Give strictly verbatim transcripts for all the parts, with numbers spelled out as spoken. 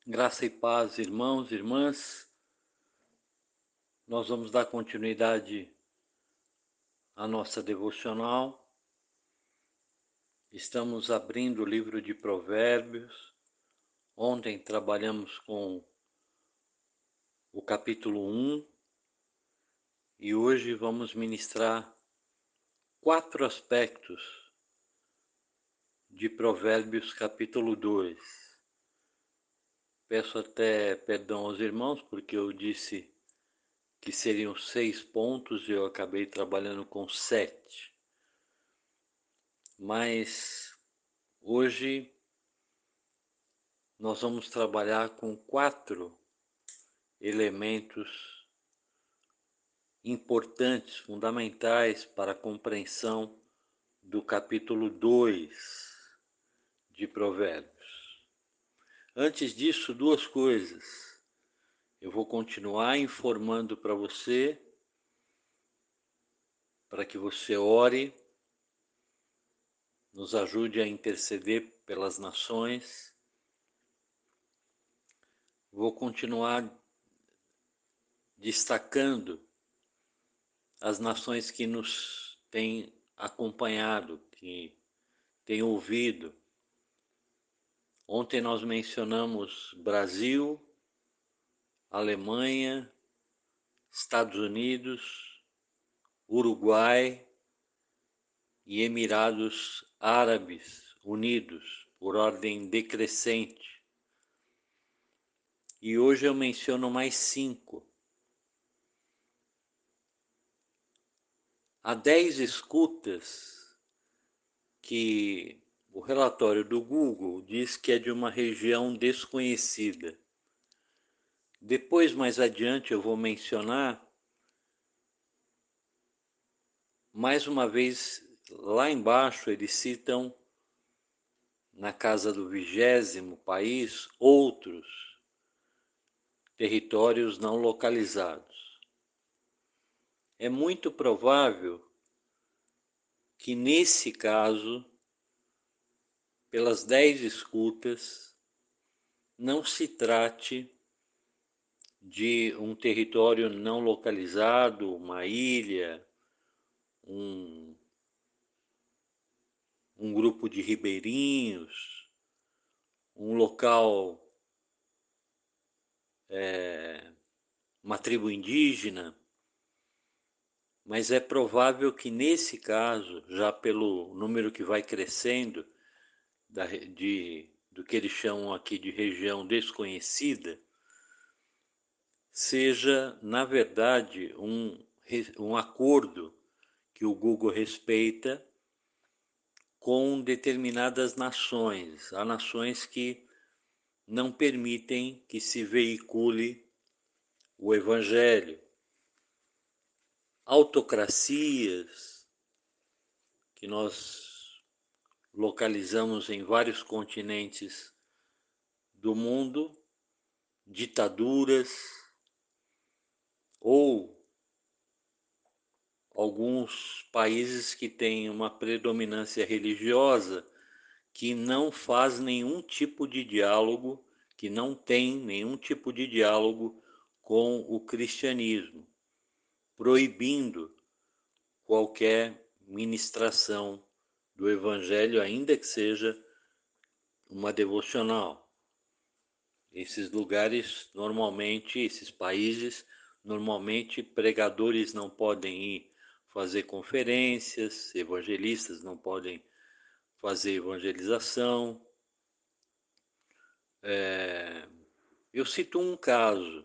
Graça e paz, irmãos e irmãs. Nós vamos dar continuidade à nossa devocional. Estamos abrindo o livro de Provérbios. Ontem trabalhamos com o capítulo um e hoje vamos ministrar quatro aspectos de Provérbios capítulo dois. Peço até perdão aos irmãos porque eu disse que seriam seis pontos e eu acabei trabalhando com sete. Mas hoje nós vamos trabalhar com quatro elementos importantes, fundamentais para a compreensão do capítulo dois de Provérbios. Antes disso, duas coisas. Eu vou continuar informando para você, para que você ore, nos ajude a interceder pelas nações. Vou continuar destacando as nações que nos têm acompanhado, que têm ouvido. Ontem nós mencionamos Brasil, Alemanha, Estados Unidos, Uruguai e Emirados Árabes Unidos, por ordem decrescente. E hoje eu menciono mais cinco. Há dez escutas que o relatório do Google diz que é de uma região desconhecida. Depois, mais adiante, eu vou mencionar, mais uma vez, lá embaixo eles citam, na casa do vigésimo país, outros territórios não localizados. É muito provável que, nesse caso, pelas dez escutas, não se trate de um território não localizado, uma ilha, um, um grupo de ribeirinhos, um local, é, uma tribo indígena, mas é provável que nesse caso, já pelo número que vai crescendo, da, de, do que eles chamam aqui de região desconhecida, seja, na verdade, um, um acordo que o Google respeita com determinadas nações. Há nações que não permitem que se veicule o Evangelho. Autocracias, que nós localizamos em vários continentes do mundo, ditaduras ou alguns países que têm uma predominância religiosa que não faz nenhum tipo de diálogo, que não tem nenhum tipo de diálogo com o cristianismo, proibindo qualquer ministração do evangelho, ainda que seja uma devocional. Esses lugares, normalmente, esses países, normalmente pregadores não podem ir fazer conferências, evangelistas não podem fazer evangelização. É, eu cito um caso,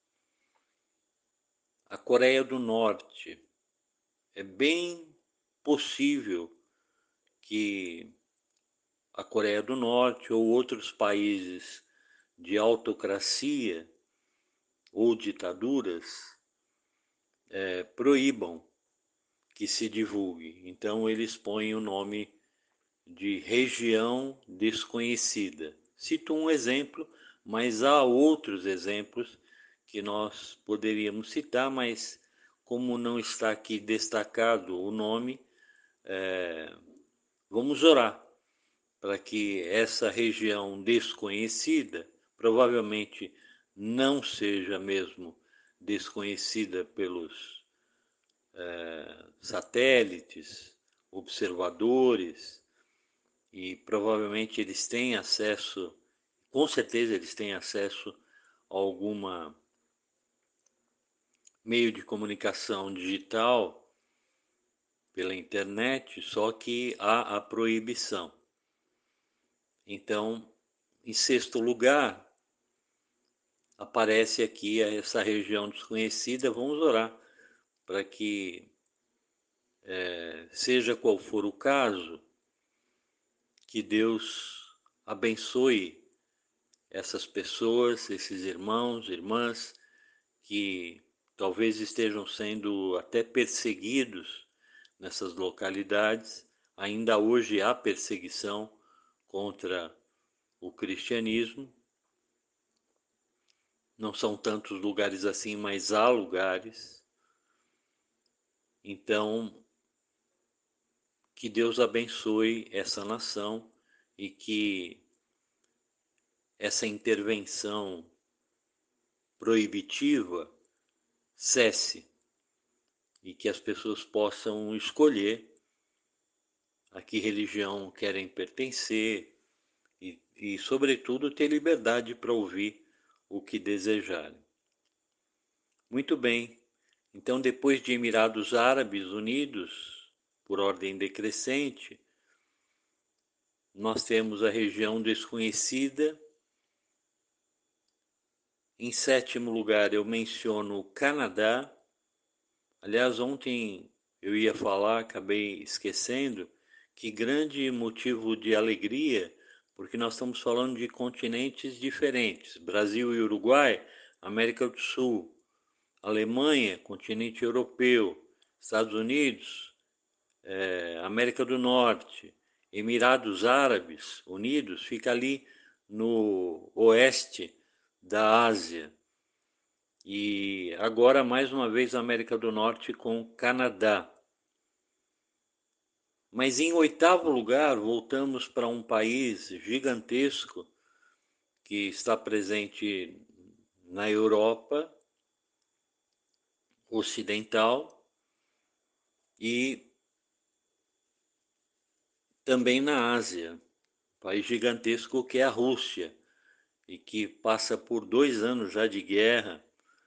a Coreia do Norte. É bem possível que a Coreia do Norte ou outros países de autocracia ou ditaduras é, proíbam que se divulgue. Então eles põem o nome de região desconhecida. Cito um exemplo, mas há outros exemplos que nós poderíamos citar, mas como não está aqui destacado o nome, é, vamos orar para que essa região desconhecida, provavelmente não seja mesmo desconhecida pelos é, satélites, observadores, e provavelmente eles têm acesso, com certeza eles têm acesso a alguma meio de comunicação digital pela internet, só que há a proibição. Então, em sexto lugar, aparece aqui essa região desconhecida. Vamos orar para que, é, seja qual for o caso, que Deus abençoe essas pessoas, esses irmãos, irmãs, que talvez estejam sendo até perseguidos nessas localidades. Ainda hoje há perseguição contra o cristianismo. Não são tantos lugares assim, mas há lugares. Então, que Deus abençoe essa nação e que essa intervenção proibitiva cesse e que as pessoas possam escolher a que religião querem pertencer e, e sobretudo, ter liberdade para ouvir o que desejarem. Muito bem, então depois de Emirados Árabes Unidos, por ordem decrescente, nós temos a região desconhecida. Em sétimo lugar, eu menciono o Canadá. Aliás, ontem eu ia falar, acabei esquecendo, que grande motivo de alegria, porque nós estamos falando de continentes diferentes. Brasil e Uruguai, América do Sul. Alemanha, continente europeu. Estados Unidos, é, América do Norte. Emirados Árabes Unidos, fica ali no oeste da Ásia. E agora, mais uma vez, América do Norte com Canadá. Mas em oitavo lugar, voltamos para um país gigantesco que está presente na Europa Ocidental e também na Ásia. Um país gigantesco que é a Rússia e que passa por dois anos já de guerra.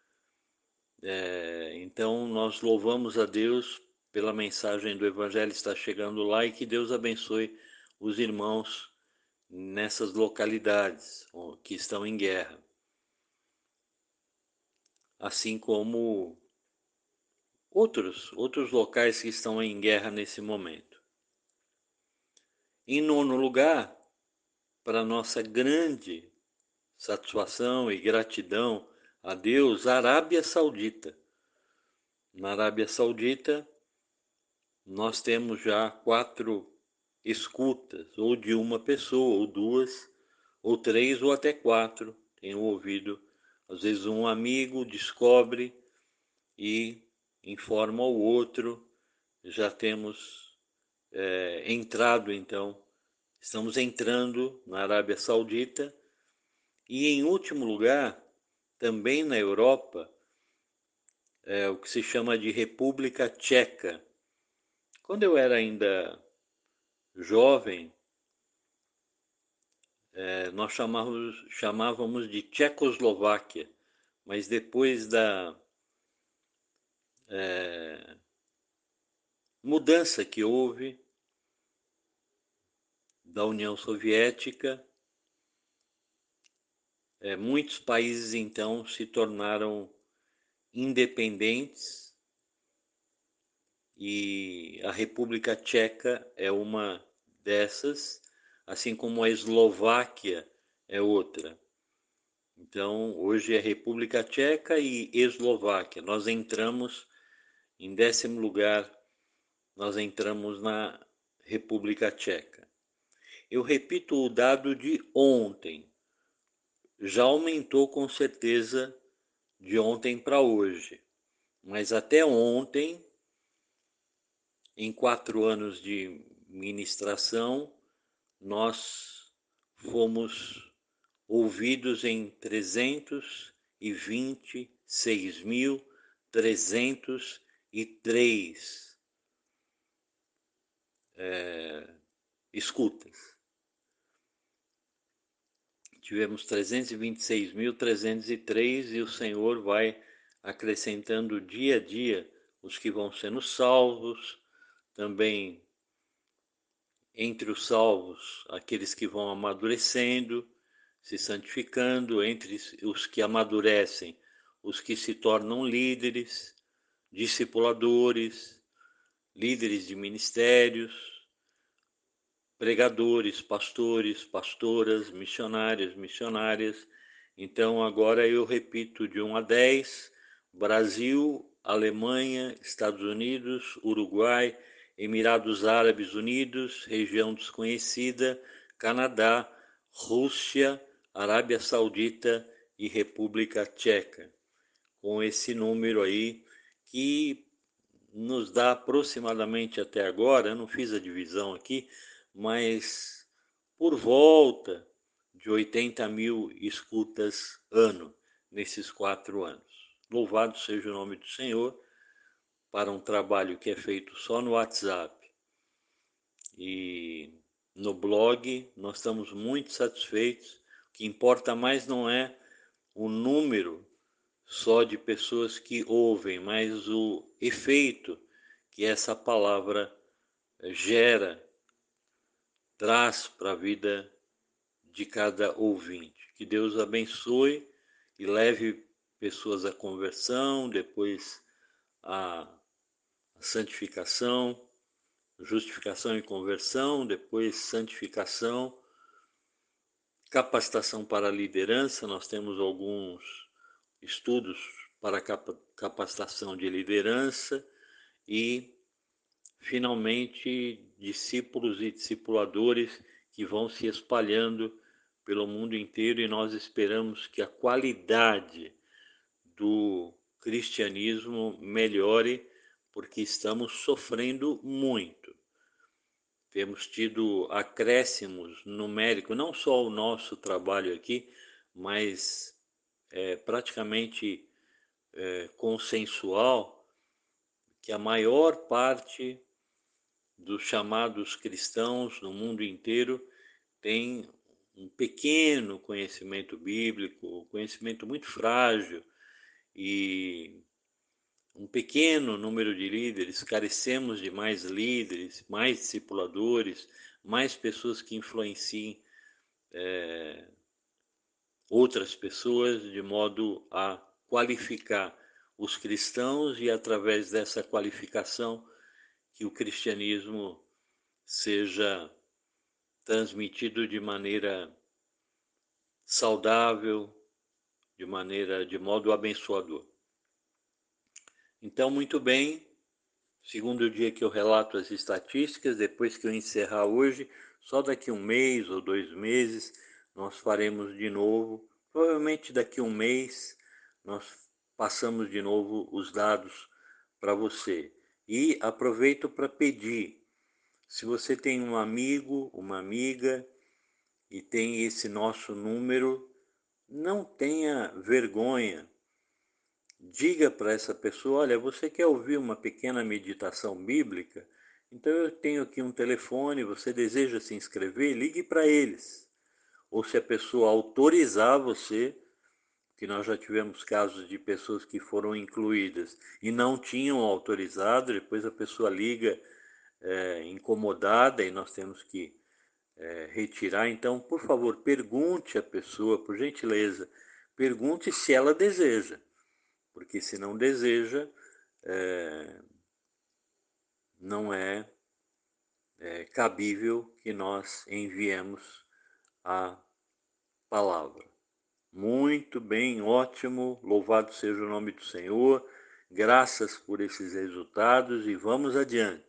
É, então nós louvamos a Deus pela mensagem do Evangelho estar chegando lá e que Deus abençoe os irmãos nessas localidades que estão em guerra. Assim como outros, outros locais que estão em guerra nesse momento. Em nono lugar, para nossa grande satisfação e gratidão a Deus, a Arábia Saudita. Na Arábia Saudita, nós temos já quatro escutas, ou de uma pessoa, ou duas, ou três, ou até quatro. Tenho ouvido, às vezes um amigo descobre e informa ao outro. Já temos é, entrado, então, estamos entrando na Arábia Saudita. E, em último lugar, também na Europa, é o que se chama de República Tcheca. Quando eu era ainda jovem, é, nós chamávamos, chamávamos de Tchecoslováquia, mas depois da é, mudança que houve da União Soviética, é, muitos países então se tornaram independentes e a República Tcheca é uma dessas, assim como a Eslováquia é outra. Então, hoje é República Tcheca e Eslováquia. Nós entramos em décimo lugar, nós entramos na República Tcheca. Eu repito o dado de ontem. Já aumentou com certeza de ontem para hoje. Mas até ontem, em quatro anos de ministração, nós fomos ouvidos em trezentos e vinte e seis mil trezentos e três é, escutas. Tivemos trezentos e vinte e seis mil trezentos e três e o Senhor vai acrescentando dia a dia os que vão sendo salvos, também entre os salvos, aqueles que vão amadurecendo, se santificando, entre os que amadurecem, os que se tornam líderes, discipuladores, líderes de ministérios, pregadores, pastores, pastoras, missionários, missionárias. Então agora eu repito de um a dez, Brasil, Alemanha, Estados Unidos, Uruguai, Emirados Árabes Unidos, região desconhecida, Canadá, Rússia, Arábia Saudita e República Tcheca. Com esse número aí que nos dá aproximadamente até agora, eu não fiz a divisão aqui, mas por volta de oitenta mil escutas ano nesses quatro anos. Louvado seja o nome do Senhor para um trabalho que é feito só no WhatsApp e no blog. Nós estamos muito satisfeitos. O que importa mais não é o número só de pessoas que ouvem, mas o efeito que essa palavra gera, traz para a vida de cada ouvinte. Que Deus abençoe e leve pessoas à conversão, depois à santificação, justificação e conversão, depois santificação, capacitação para a liderança. Nós temos alguns estudos para capacitação de liderança e, finalmente, discípulos e discipuladores que vão se espalhando pelo mundo inteiro, e nós esperamos que a qualidade do cristianismo melhore, porque estamos sofrendo muito. Temos tido acréscimos numéricos, não só o nosso trabalho aqui, mas é, praticamente é, consensual, que a maior parte dos chamados cristãos no mundo inteiro tem um pequeno conhecimento bíblico, conhecimento muito frágil, e um pequeno número de líderes. Carecemos de mais líderes, mais discipuladores, mais pessoas que influenciem é, outras pessoas, de modo a qualificar os cristãos e, através dessa qualificação, que o cristianismo seja transmitido de maneira saudável, de maneira, de modo abençoador. Então, muito bem, segundo dia que eu relato as estatísticas, depois que eu encerrar hoje, só daqui um mês ou dois meses nós faremos de novo, provavelmente daqui um mês nós passamos de novo os dados para você. E aproveito para pedir, se você tem um amigo, uma amiga e tem esse nosso número, não tenha vergonha. Diga para essa pessoa: olha, você quer ouvir uma pequena meditação bíblica? Então eu tenho aqui um telefone, você deseja se inscrever? Ligue para eles. Ou, se a pessoa autorizar você, que nós já tivemos casos de pessoas que foram incluídas e não tinham autorizado, depois a pessoa liga é, incomodada e nós temos que é, retirar. Então, por favor, pergunte à pessoa, por gentileza, pergunte se ela deseja, porque se não deseja, é, não é, é cabível que nós enviemos a palavra. Muito bem, ótimo, louvado seja o nome do Senhor, graças por esses resultados e vamos adiante.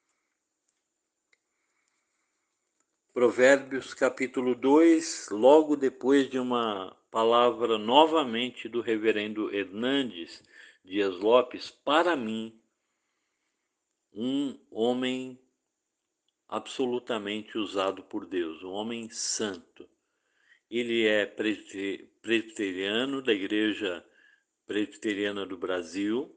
Provérbios capítulo dois, logo depois de uma palavra novamente do reverendo Hernandes Dias Lopes, para mim, um homem absolutamente usado por Deus, um homem santo. Ele é presbiteriano da Igreja Presbiteriana do Brasil,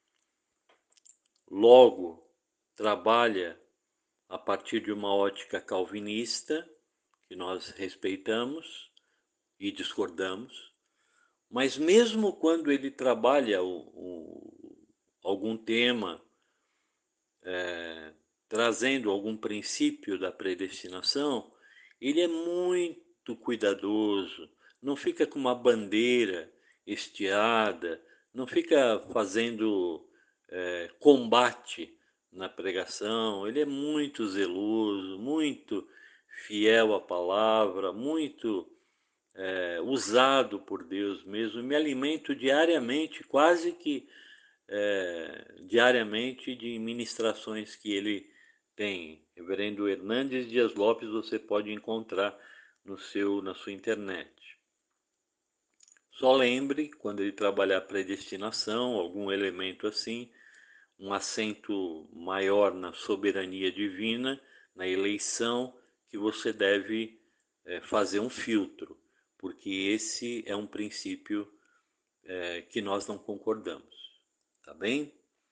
logo trabalha a partir de uma ótica calvinista, que nós respeitamos e discordamos, mas mesmo quando ele trabalha o, o, algum tema, é, trazendo algum princípio da predestinação, ele é muito cuidadoso, não fica com uma bandeira estiada, não fica fazendo é, combate na pregação, ele é muito zeloso, muito fiel à palavra, muito é, usado por Deus mesmo. Me alimento diariamente, quase que é, diariamente, de ministrações que ele tem. Reverendo Hernandes Dias Lopes, você pode encontrar no seu, na sua internet. Só lembre, quando ele trabalhar predestinação, algum elemento assim, um acento maior na soberania divina, na eleição, que você deve é, fazer um filtro, porque esse é um princípio é, que nós não concordamos, tá bem?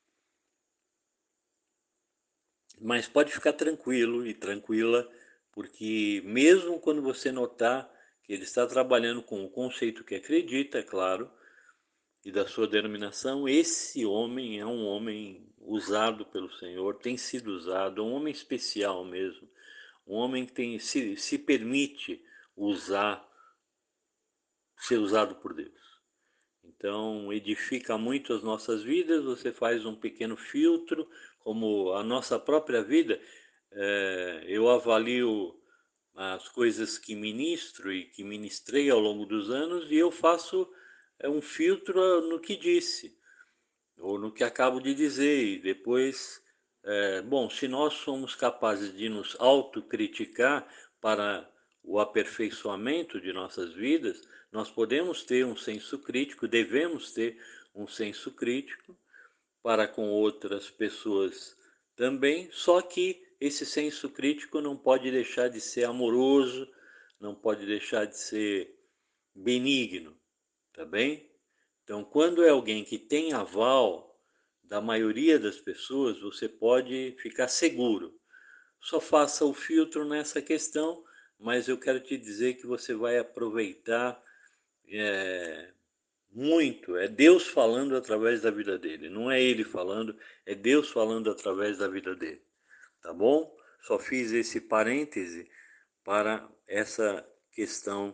Mas pode ficar tranquilo e tranquila, porque mesmo quando você notar que ele está trabalhando com o conceito que acredita, é claro, e da sua denominação, esse homem é um homem usado pelo Senhor, tem sido usado, um homem especial mesmo, um homem que tem, se, se permite usar, ser usado por Deus. Então, edifica muito as nossas vidas, você faz um pequeno filtro, como a nossa própria vida. É, eu avalio as coisas que ministro e que ministrei ao longo dos anos e eu faço é, um filtro no que disse, ou no que acabo de dizer, e depois, é, bom, se nós somos capazes de nos autocriticar para o aperfeiçoamento de nossas vidas, nós podemos ter um senso crítico, devemos ter um senso crítico para com outras pessoas também, só que esse senso crítico não pode deixar de ser amoroso, não pode deixar de ser benigno, tá bem? Então, quando é alguém que tem aval da maioria das pessoas, você pode ficar seguro. Só faça o filtro nessa questão, mas eu quero te dizer que você vai aproveitar é, muito. É Deus falando através da vida dele. Não é ele falando, é Deus falando através da vida dele. Tá bom? Só fiz esse parêntese para essa questão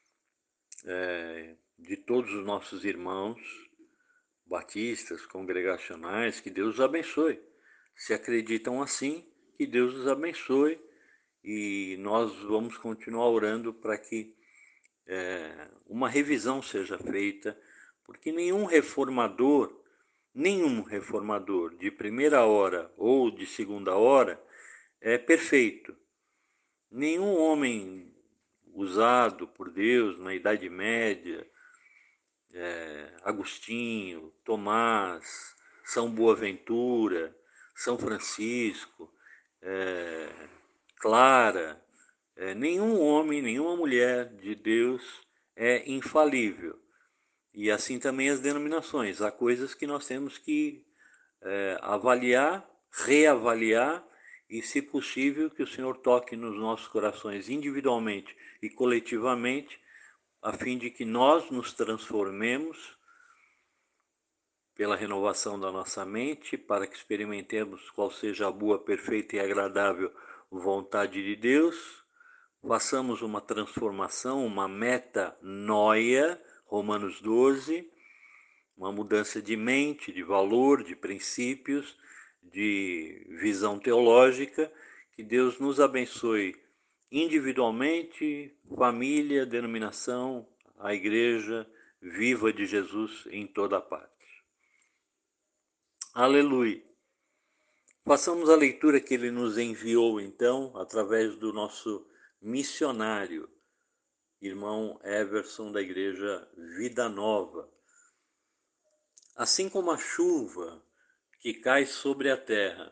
é, de todos os nossos irmãos batistas, congregacionais, que Deus os abençoe. Se acreditam assim, que Deus os abençoe e nós vamos continuar orando para que é, uma revisão seja feita, porque nenhum reformador, nenhum reformador de primeira hora ou de segunda hora é perfeito. Nenhum homem usado por Deus na Idade Média, é, Agostinho, Tomás, São Boaventura, São Francisco, é, Clara, é, nenhum homem, nenhuma mulher de Deus é infalível. E assim também as denominações. Há coisas que nós temos que é, avaliar, reavaliar e, se possível, que o Senhor toque nos nossos corações individualmente e coletivamente, a fim de que nós nos transformemos pela renovação da nossa mente, para que experimentemos qual seja a boa, perfeita e agradável vontade de Deus, façamos uma transformação, uma metanoia, Romanos doze, uma mudança de mente, de valor, de princípios, de visão teológica, que Deus nos abençoe individualmente, família, denominação, a igreja viva de Jesus em toda a parte. Aleluia. Façamos a leitura que ele nos enviou, então, através do nosso missionário, irmão Everson, da Igreja Vida Nova. Assim como a chuva que cai sobre a terra,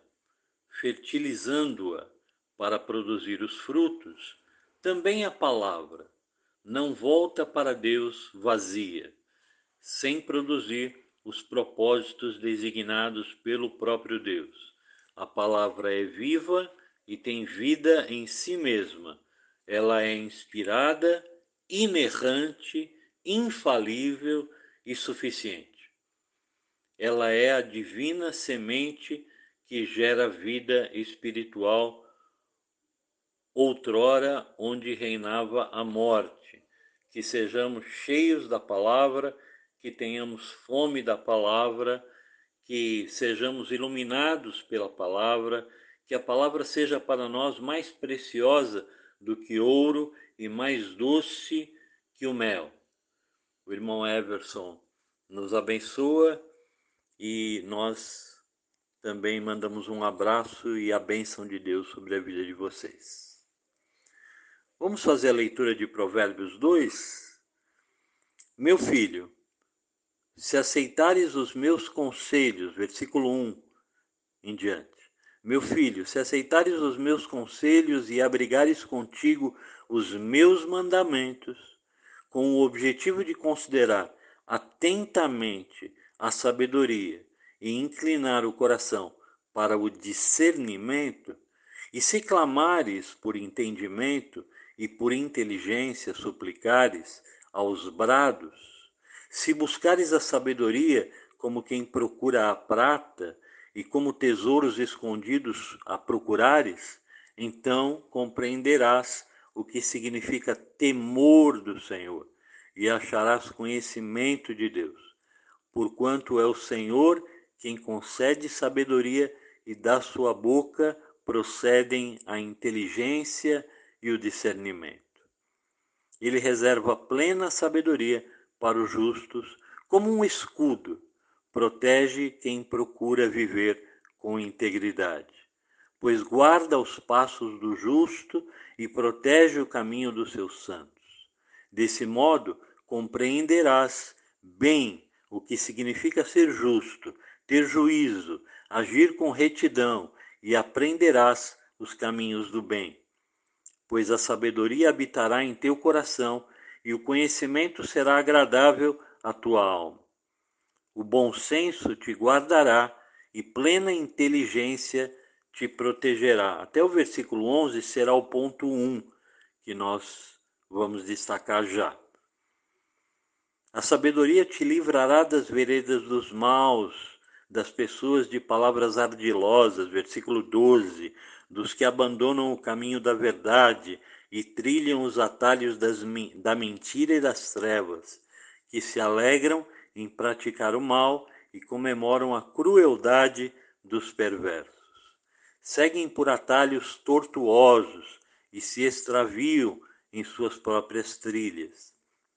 fertilizando-a para produzir os frutos, também a palavra, não volta para Deus vazia, sem produzir os propósitos designados pelo próprio Deus. A palavra é viva e tem vida em si mesma. Ela é inspirada, inerrante, infalível e suficiente. Ela é a divina semente que gera vida espiritual outrora onde reinava a morte. Que sejamos cheios da palavra, que tenhamos fome da palavra, que sejamos iluminados pela palavra, que a palavra seja para nós mais preciosa do que ouro e mais doce que o mel. O irmão Everson nos abençoa e nós também mandamos um abraço e a bênção de Deus sobre a vida de vocês. Vamos fazer a leitura de Provérbios dois? Meu filho, se aceitares os meus conselhos, versículo um em diante. Meu filho, se aceitares os meus conselhos e abrigares contigo os meus mandamentos, com o objetivo de considerar atentamente a sabedoria e inclinar o coração para o discernimento, e se clamares por entendimento e por inteligência suplicares aos brados, se buscares a sabedoria como quem procura a prata e como tesouros escondidos a procurares, então compreenderás o que significa temor do Senhor e acharás conhecimento de Deus, porquanto é o Senhor quem concede sabedoria e da sua boca procedem a inteligência e o discernimento. Ele reserva plena sabedoria para os justos, como um escudo, protege quem procura viver com integridade, pois guarda os passos do justo e protege o caminho dos seus santos. Desse modo, compreenderás bem o que significa ser justo, ter juízo, agir com retidão, e aprenderás os caminhos do bem. Pois a sabedoria habitará em teu coração, e o conhecimento será agradável à tua alma. O bom senso te guardará, e plena inteligência te protegerá. Até o versículo onze será o ponto um, que nós vamos destacar já. A sabedoria te livrará das veredas dos maus, das pessoas de palavras ardilosas, versículo doze, dos que abandonam o caminho da verdade e trilham os atalhos das, da mentira e das trevas, que se alegram em praticar o mal e comemoram a crueldade dos perversos. Seguem por atalhos tortuosos e se extraviam em suas próprias trilhas.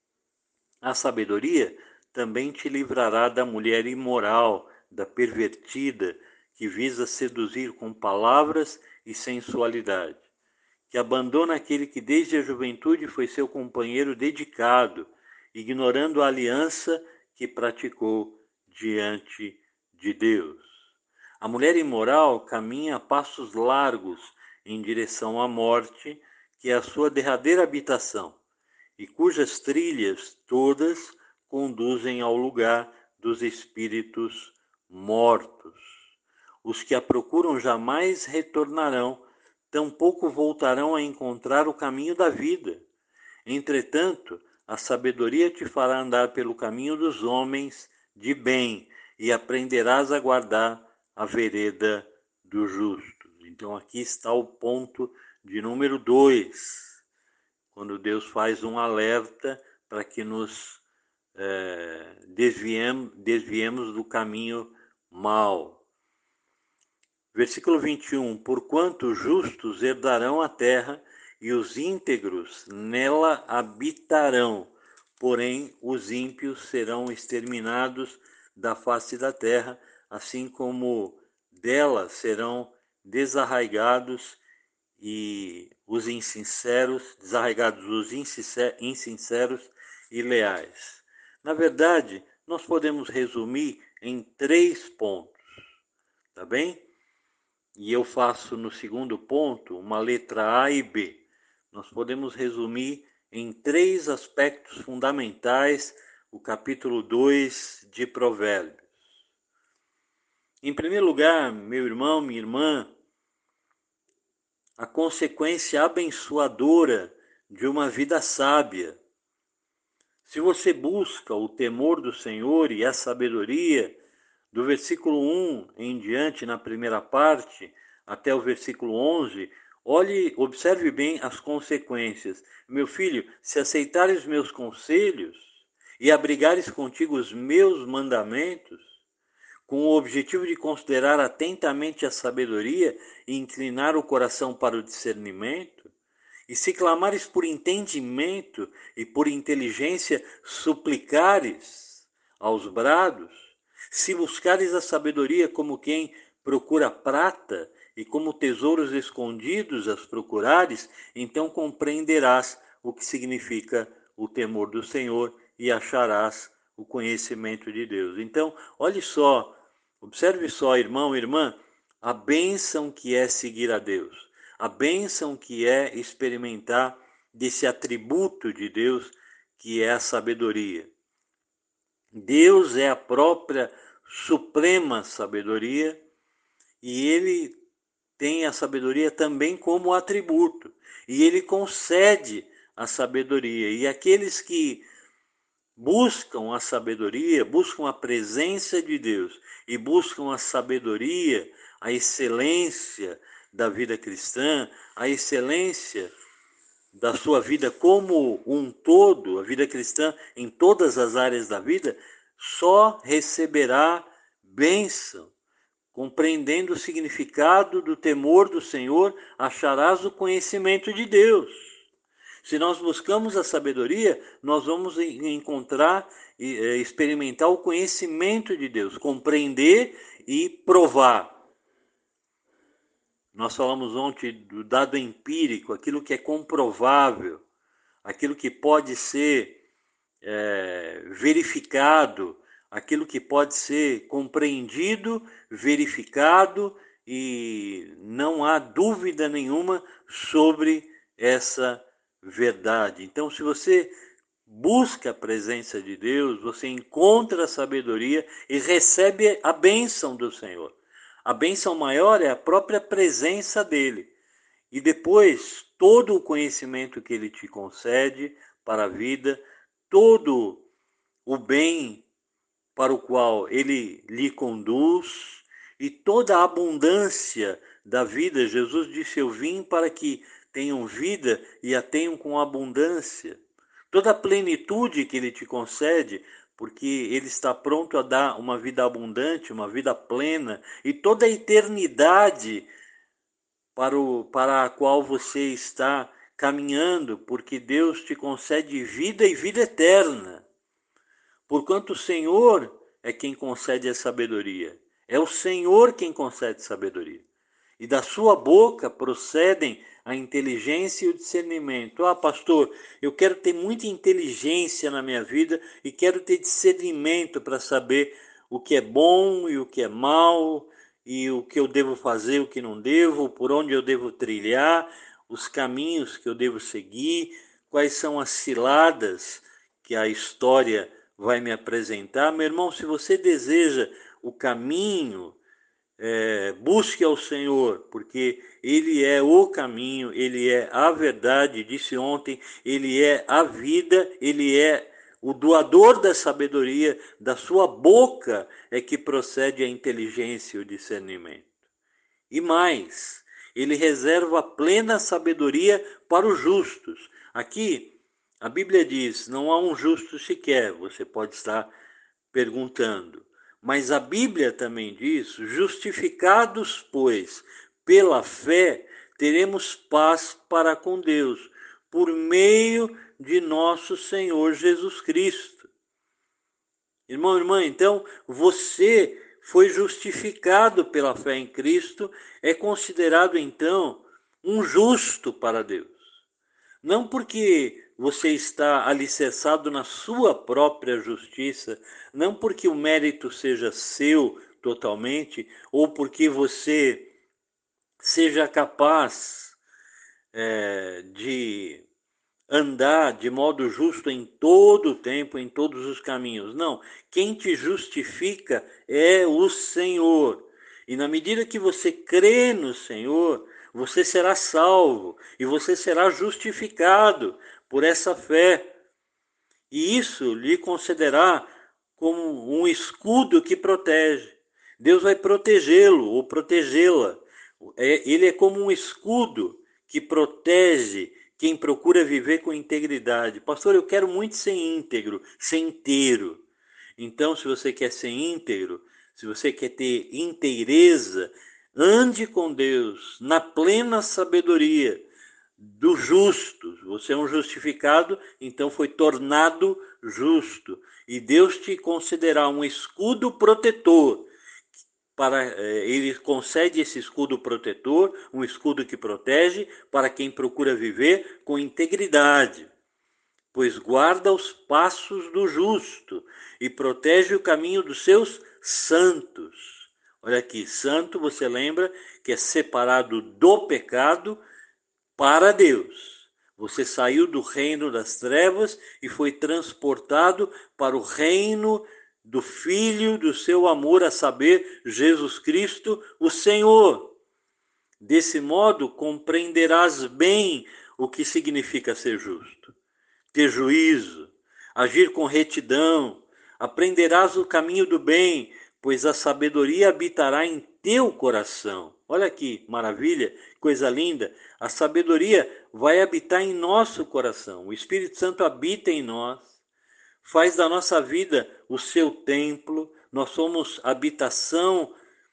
A sabedoria também te livrará da mulher imoral, da pervertida, que visa seduzir com palavras e sensualidade, que abandona aquele que desde a juventude foi seu companheiro dedicado, ignorando a aliança que praticou diante de Deus. A mulher imoral caminha a passos largos em direção à morte, que é a sua derradeira habitação, e cujas trilhas todas conduzem ao lugar dos espíritos mortos. Os que a procuram jamais retornarão, tampouco voltarão a encontrar o caminho da vida. Entretanto, a sabedoria te fará andar pelo caminho dos homens de bem, e aprenderás a guardar a vereda dos justos. Então aqui está o ponto de número dois. Quando Deus faz um alerta para que nos é, desviemos, desviemos do caminho mau. Versículo vinte e um, porquanto os justos herdarão a terra e os íntegros nela habitarão, porém os ímpios serão exterminados da face da terra, assim como dela serão desarraigados e os insinceros, desarraigados os insinceros e leais. Na verdade, nós podemos resumir em três pontos, tá bem? E eu faço no segundo ponto uma letra A e B. Nós podemos resumir em três aspectos fundamentais o capítulo dois de Provérbios. Em primeiro lugar, meu irmão, minha irmã, a consequência abençoadora de uma vida sábia. Se você busca o temor do Senhor e a sabedoria, do versículo um em diante, na primeira parte, até o versículo onze, olhe, observe bem as consequências. Meu filho, se aceitares meus conselhos e abrigares contigo os meus mandamentos, com o objetivo de considerar atentamente a sabedoria e inclinar o coração para o discernimento, e se clamares por entendimento e por inteligência suplicares aos brados, se buscares a sabedoria como quem procura prata e como tesouros escondidos as procurares, então compreenderás o que significa o temor do Senhor e acharás o conhecimento de Deus. Então, olhe só, observe só, irmão e irmã, a bênção que é seguir a Deus, a bênção que é experimentar desse atributo de Deus que é a sabedoria. Deus é a própria suprema sabedoria e ele tem a sabedoria também como atributo. E ele concede a sabedoria. E aqueles que buscam a sabedoria, buscam a presença de Deus e buscam a sabedoria, a excelência da vida cristã, a excelência da sua vida como um todo, a vida cristã em todas as áreas da vida, só receberá bênção. Compreendendo o significado do temor do Senhor, acharás o conhecimento de Deus. Se nós buscamos a sabedoria, nós vamos encontrar e experimentar o conhecimento de Deus, compreender e provar. Nós falamos ontem do dado empírico, aquilo que é comprovável, aquilo que pode ser é, verificado, aquilo que pode ser compreendido, verificado, e não há dúvida nenhuma sobre essa verdade. Então, se você busca a presença de Deus, você encontra a sabedoria e recebe a bênção do Senhor. A bênção maior é a própria presença dele. E depois, todo o conhecimento que ele te concede para a vida, todo o bem para o qual ele lhe conduz e toda a abundância da vida. Jesus disse: eu vim para que tenham vida e a tenham com abundância. Toda a plenitude que ele te concede, porque ele está pronto a dar uma vida abundante, uma vida plena, e toda a eternidade para, o, para a qual você está caminhando, porque Deus te concede vida e vida eterna. Porquanto o Senhor é quem concede a sabedoria. É o Senhor quem concede sabedoria. E da sua boca procedem a inteligência e o discernimento. Ah, pastor, eu quero ter muita inteligência na minha vida e quero ter discernimento para saber o que é bom e o que é mal, e o que eu devo fazer, o que não devo, por onde eu devo trilhar, os caminhos que eu devo seguir, quais são as ciladas que a história vai me apresentar. Meu irmão, se você deseja o caminho, é, busque ao Senhor, porque ele é o caminho, ele é a verdade, disse ontem, ele é a vida, ele é o doador da sabedoria, da sua boca é que procede a inteligência e o discernimento. E mais, ele reserva plena sabedoria para os justos. Aqui, a Bíblia diz, não há um justo sequer, você pode estar perguntando. Mas a Bíblia também diz, justificados, pois, pela fé, teremos paz para com Deus, por meio de nosso Senhor Jesus Cristo. Irmão, irmã, então, você foi justificado pela fé em Cristo, é considerado, então, um justo para Deus. Não porque você está alicerçado na sua própria justiça, não porque o mérito seja seu totalmente, ou porque você seja capaz é, de andar de modo justo em todo o tempo, em todos os caminhos. Não, quem te justifica é o Senhor. E na medida que você crê no Senhor, você será salvo e você será justificado por essa fé. E isso lhe concederá como um escudo que protege. Deus vai protegê-lo ou protegê-la. Ele é como um escudo que protege quem procura viver com integridade. Pastor, eu quero muito ser íntegro, ser inteiro. Então, se você quer ser íntegro, se você quer ter inteireza, ande com Deus na plena sabedoria do justo. Você é um justificado, então foi tornado justo. E Deus te considerará um escudo protetor. Para, ele concede esse escudo protetor, um escudo que protege, para quem procura viver com integridade, pois guarda os passos do justo e protege o caminho dos seus santos. Olha aqui, santo, você lembra que é separado do pecado para Deus. Você saiu do reino das trevas e foi transportado para o reino do Filho do seu amor, a saber, Jesus Cristo, o Senhor. Desse modo, compreenderás bem o que significa ser justo, ter juízo, agir com retidão, aprenderás o caminho do bem, pois a sabedoria habitará em teu coração. Olha que maravilha, coisa linda. A sabedoria vai habitar em nosso coração. O Espírito Santo habita em nós, faz da nossa vida o seu templo. Nós somos habitação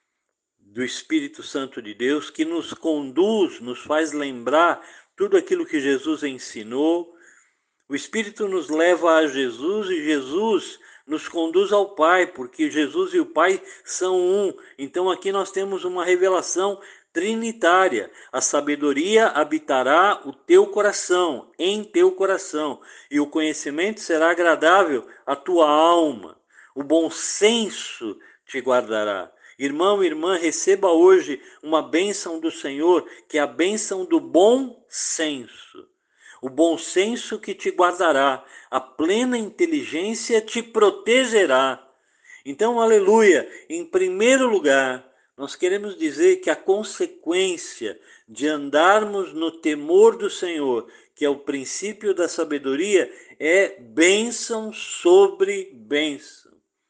do Espírito Santo de Deus, que nos conduz, nos faz lembrar tudo aquilo que Jesus ensinou. O Espírito nos leva a Jesus e Jesus nos conduz ao Pai, porque Jesus e o Pai são um. Então aqui nós temos uma revelação trinitária. A sabedoria habitará o teu coração, em teu coração, e o conhecimento será agradável à tua alma. O bom senso te guardará. Irmão, irmã, receba hoje uma bênção do Senhor, que é a bênção do bom senso. O bom senso que te guardará, a plena inteligência te protegerá. Então, aleluia, em primeiro lugar, nós queremos dizer que a consequência de andarmos no temor do Senhor, que é o princípio da sabedoria, é bênção sobre bênção.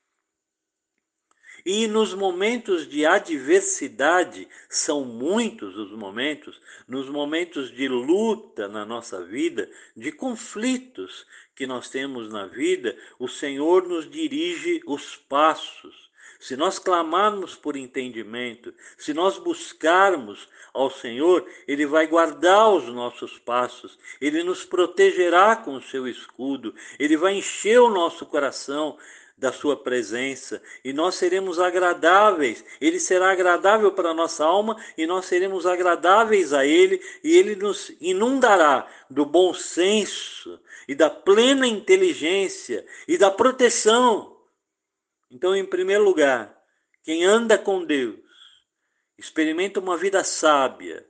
E nos momentos de adversidade, são muitos os momentos, nos momentos de luta na nossa vida, de conflitos que nós temos na vida, o Senhor nos dirige os passos. Se nós clamarmos por entendimento, se nós buscarmos ao Senhor, Ele vai guardar os nossos passos, Ele nos protegerá com o seu escudo, Ele vai encher o nosso coração da sua presença, e nós seremos agradáveis. Ele será agradável para a nossa alma, e nós seremos agradáveis a Ele, e Ele nos inundará do bom senso, e da plena inteligência, e da proteção. Então, em primeiro lugar, quem anda com Deus, experimenta uma vida sábia,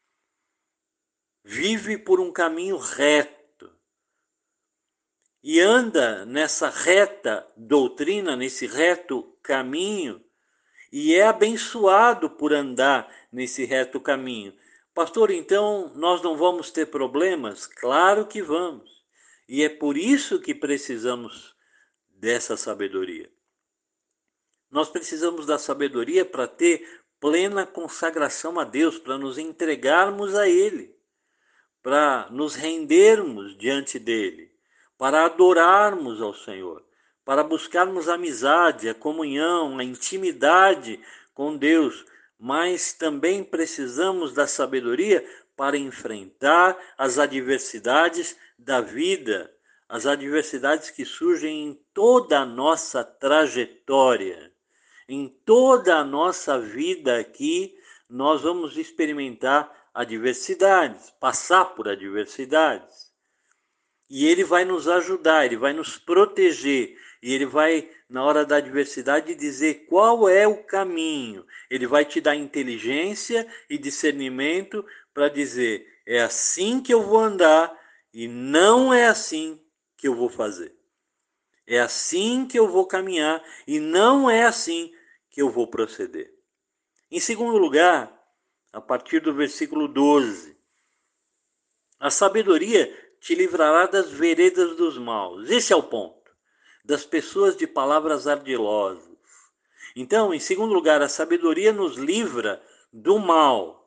vive por um caminho reto, e anda nessa reta doutrina, nesse reto caminho, e é abençoado por andar nesse reto caminho. Pastor, então nós não vamos ter problemas? Claro que vamos. E é por isso que precisamos dessa sabedoria. Nós precisamos da sabedoria para ter plena consagração a Deus, para nos entregarmos a Ele, para nos rendermos diante dEle, para adorarmos ao Senhor, para buscarmos a amizade, a comunhão, a intimidade com Deus, mas também precisamos da sabedoria para enfrentar as adversidades da vida, as adversidades que surgem em toda a nossa trajetória, em toda a nossa vida aqui, nós vamos experimentar adversidades, passar por adversidades. E Ele vai nos ajudar, Ele vai nos proteger, e Ele vai, na hora da adversidade, dizer qual é o caminho. Ele vai te dar inteligência e discernimento para dizer, é assim que eu vou andar, e não é assim que eu vou fazer. É assim que eu vou caminhar e não é assim que eu vou proceder. Em segundo lugar, a partir do versículo doze, a sabedoria te livrará das veredas dos maus. Esse é o ponto. Das pessoas de palavras ardilosas. Então, em segundo lugar, a sabedoria nos livra do mal.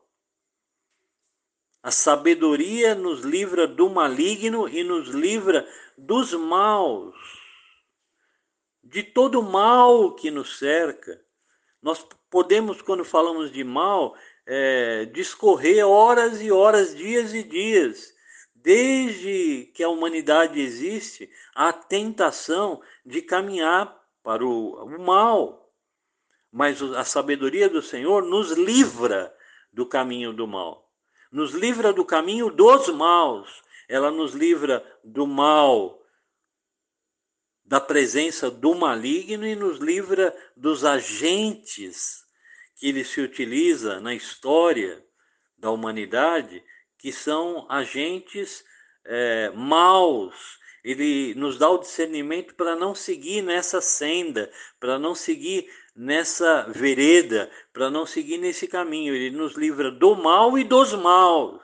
A sabedoria nos livra do maligno e nos livra dos maus. De todo mal que nos cerca. Nós podemos, quando falamos de mal, é, discorrer horas e horas, dias e dias. Desde que a humanidade existe, há tentação de caminhar para o, o mal. Mas a sabedoria do Senhor nos livra do caminho do mal. Nos livra do caminho dos maus. Ela nos livra do mal, da presença do maligno e nos livra dos agentes que ele se utiliza na história da humanidade, que são agentes é, maus. Ele nos dá o discernimento para não seguir nessa senda, para não seguir nessa vereda, para não seguir nesse caminho. Ele nos livra do mal e dos maus.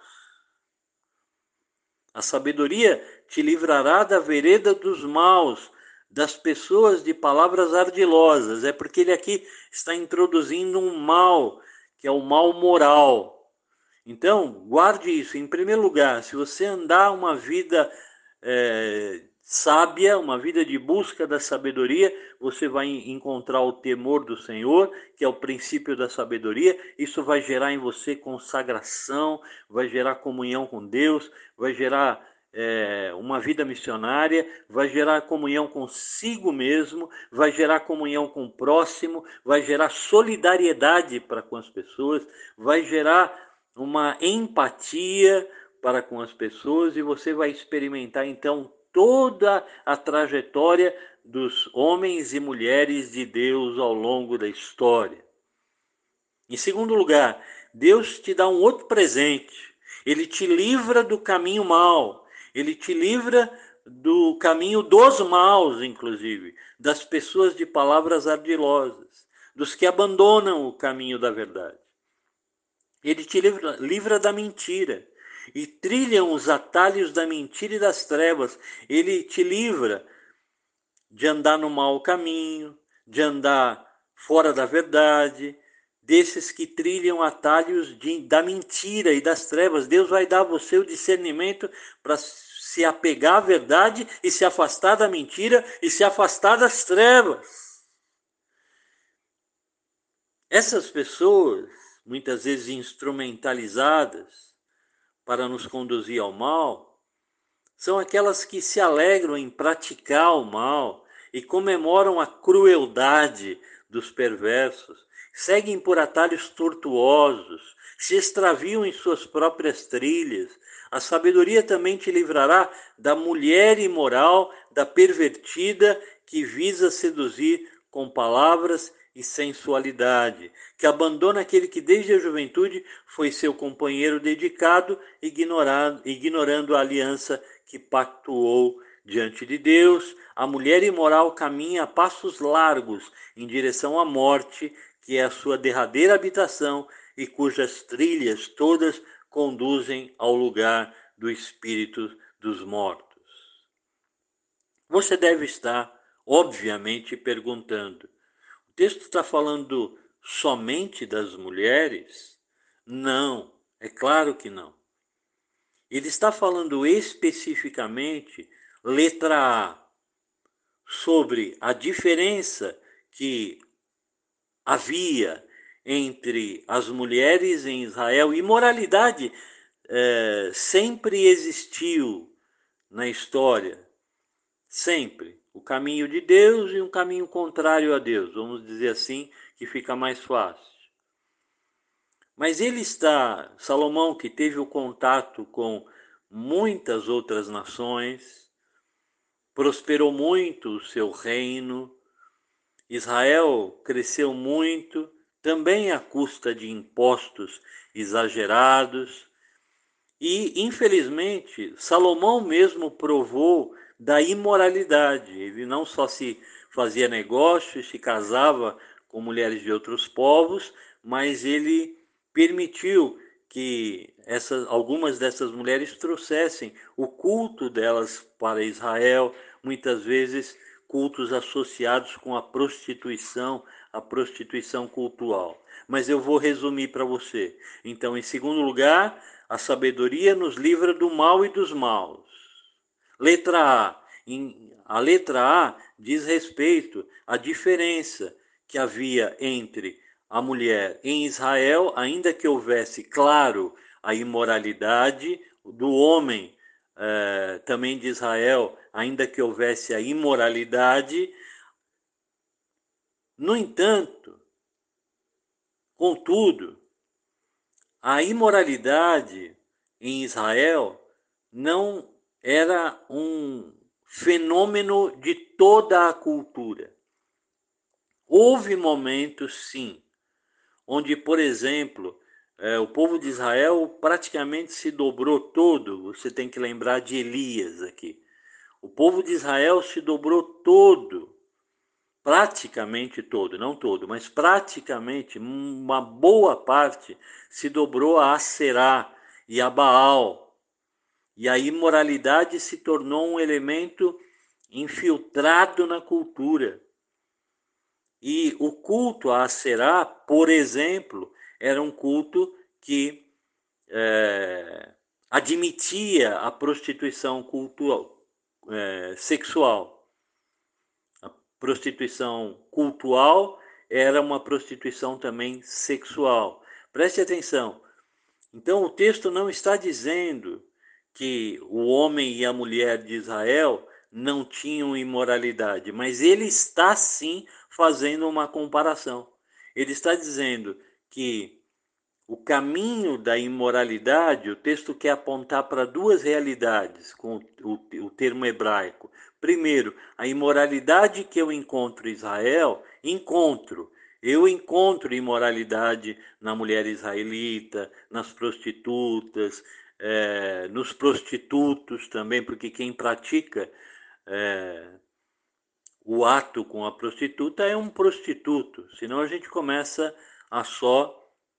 A sabedoria te livrará da vereda dos maus, das pessoas de palavras ardilosas. É porque ele aqui está introduzindo um mal, que é o mal moral. Então, guarde isso. Em primeiro lugar, se você andar uma vida é, sábia, uma vida de busca da sabedoria, você vai encontrar o temor do Senhor, que é o princípio da sabedoria. Isso vai gerar em você consagração, vai gerar comunhão com Deus, vai gerar é, uma vida missionária, vai gerar comunhão consigo mesmo, vai gerar comunhão com o próximo, vai gerar solidariedade para com as pessoas, vai gerar uma empatia para com as pessoas, e você vai experimentar então toda a trajetória dos homens e mulheres de Deus ao longo da história. Em segundo lugar, Deus te dá um outro presente. Ele te livra do caminho mau. Ele te livra do caminho dos maus, inclusive, das pessoas de palavras ardilosas, dos que abandonam o caminho da verdade. Ele te livra, livra da mentira e trilham os atalhos da mentira e das trevas. Ele te livra de andar no mau caminho, de andar fora da verdade, desses que trilham atalhos de, da mentira e das trevas. Deus vai dar a você o discernimento para se apegar à verdade e se afastar da mentira e se afastar das trevas. Essas pessoas, muitas vezes instrumentalizadas para nos conduzir ao mal, são aquelas que se alegram em praticar o mal e comemoram a crueldade dos perversos, seguem por atalhos tortuosos, se extraviam em suas próprias trilhas. A sabedoria também te livrará da mulher imoral, da pervertida que visa seduzir com palavras e sensualidade, que abandona aquele que desde a juventude foi seu companheiro dedicado, ignorando, ignorando a aliança que pactuou diante de Deus. A mulher imoral caminha a passos largos em direção à morte, que é a sua derradeira habitação e cujas trilhas todas conduzem ao lugar do espírito dos mortos. Você deve estar, obviamente, perguntando: o texto está falando somente das mulheres? Não, é claro que não. Ele está falando especificamente, letra A, sobre a diferença que havia entre as mulheres em Israel. Imoralidade é, sempre existiu na história, sempre. O caminho de Deus e um caminho contrário a Deus, vamos dizer assim, que fica mais fácil. Mas ele está, Salomão, que teve o contato com muitas outras nações, prosperou muito o seu reino, Israel cresceu muito, também à custa de impostos exagerados, E, infelizmente, Salomão mesmo provou da imoralidade. Ele não só se fazia negócios, se casava com mulheres de outros povos, mas ele permitiu que essas, algumas dessas mulheres trouxessem o culto delas para Israel, muitas vezes cultos associados com a prostituição, a prostituição cultural. Mas eu vou resumir para você. Então, em segundo lugar, a sabedoria nos livra do mal e dos maus. Letra A. A letra A diz respeito à diferença que havia entre a mulher em Israel, ainda que houvesse, claro, a imoralidade do homem eh, também de Israel, ainda que houvesse a imoralidade. No entanto, contudo, a imoralidade em Israel não era um fenômeno de toda a cultura. Houve momentos, sim, onde, por exemplo, é, o povo de Israel praticamente se dobrou todo. Você tem que lembrar de Elias aqui. O povo de Israel se dobrou todo, praticamente todo, não todo, mas praticamente uma boa parte se dobrou a Aserá e a Baal. E a imoralidade se tornou um elemento infiltrado na cultura. E o culto a Aserá, por exemplo, era um culto que é, admitia a prostituição cultural, é, sexual. A prostituição cultural era uma prostituição também sexual. Preste atenção. Então, o texto não está dizendo que o homem e a mulher de Israel não tinham imoralidade, mas ele está sim fazendo uma comparação. Ele está dizendo que o caminho da imoralidade, o texto quer apontar para duas realidades com o, o, o termo hebraico. Primeiro, a imoralidade que eu encontro em Israel, encontro. Eu encontro imoralidade na mulher israelita, nas prostitutas, é, nos prostitutos também, porque quem pratica é, o ato com a prostituta é um prostituto. Senão a gente começa a só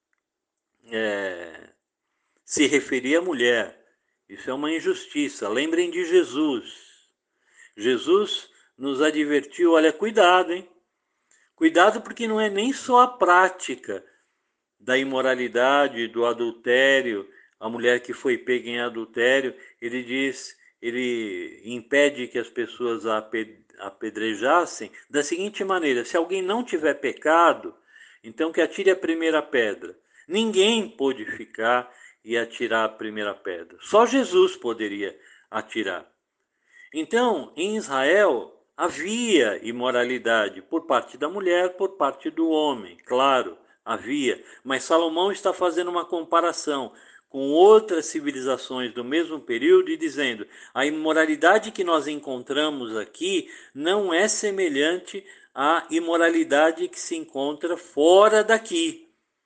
é, se referir à mulher. Isso é uma injustiça. Lembrem de Jesus. Jesus nos advertiu, olha, cuidado, hein? Cuidado porque não é nem só a prática da imoralidade, do adultério, a mulher que foi pega em adultério, ele diz, ele impede que as pessoas a apedrejassem da seguinte maneira: se alguém não tiver pecado, então que atire a primeira pedra. Ninguém pôde ficar e atirar a primeira pedra. Só Jesus poderia atirar. Então, em Israel, havia imoralidade por parte da mulher, por parte do homem, claro, havia. Mas Salomão está fazendo uma comparação com outras civilizações do mesmo período e dizendo: a imoralidade que nós encontramos aqui não é semelhante à imoralidade que se encontra fora daqui.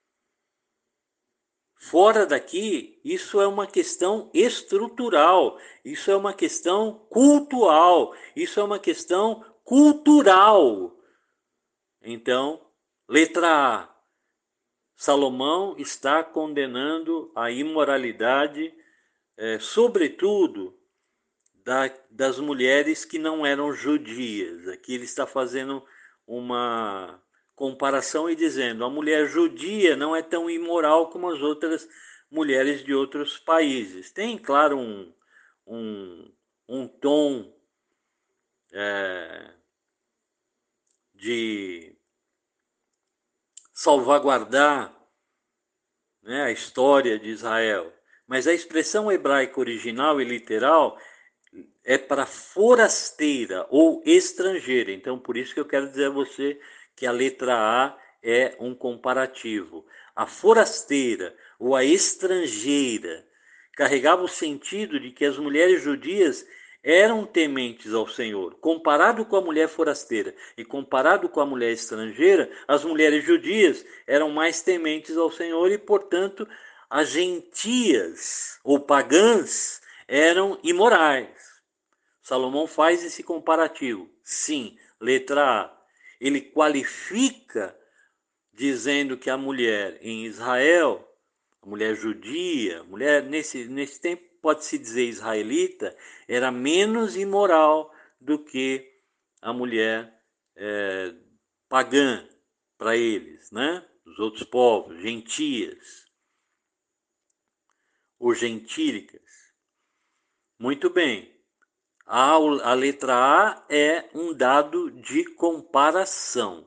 Fora daqui, isso é uma questão estrutural, isso é uma questão cultural, isso é uma questão cultural. Então, letra A, Salomão está condenando a imoralidade, é, sobretudo da, das mulheres que não eram judias. Aqui ele está fazendo uma comparação e dizendo: a mulher judia não é tão imoral como as outras mulheres de outros países. Tem, claro, um, um, um tom é, de salvaguardar, né, a história de Israel, mas a expressão hebraica original e literal é para forasteira ou estrangeira. Então, por isso que eu quero dizer a você que a letra A é um comparativo. A forasteira ou a estrangeira carregava o sentido de que as mulheres judias eram tementes ao Senhor. Comparado com a mulher forasteira e comparado com a mulher estrangeira, as mulheres judias eram mais tementes ao Senhor e, portanto, as gentias ou pagãs eram imorais. Salomão faz esse comparativo. Sim, letra A. Ele qualifica dizendo que a mulher em Israel, a mulher judia, mulher nesse, nesse tempo pode-se dizer israelita, era menos imoral do que a mulher é, pagã para eles, né? Os outros povos, gentias ou gentílicas. Muito bem. A, a letra A é um dado de comparação.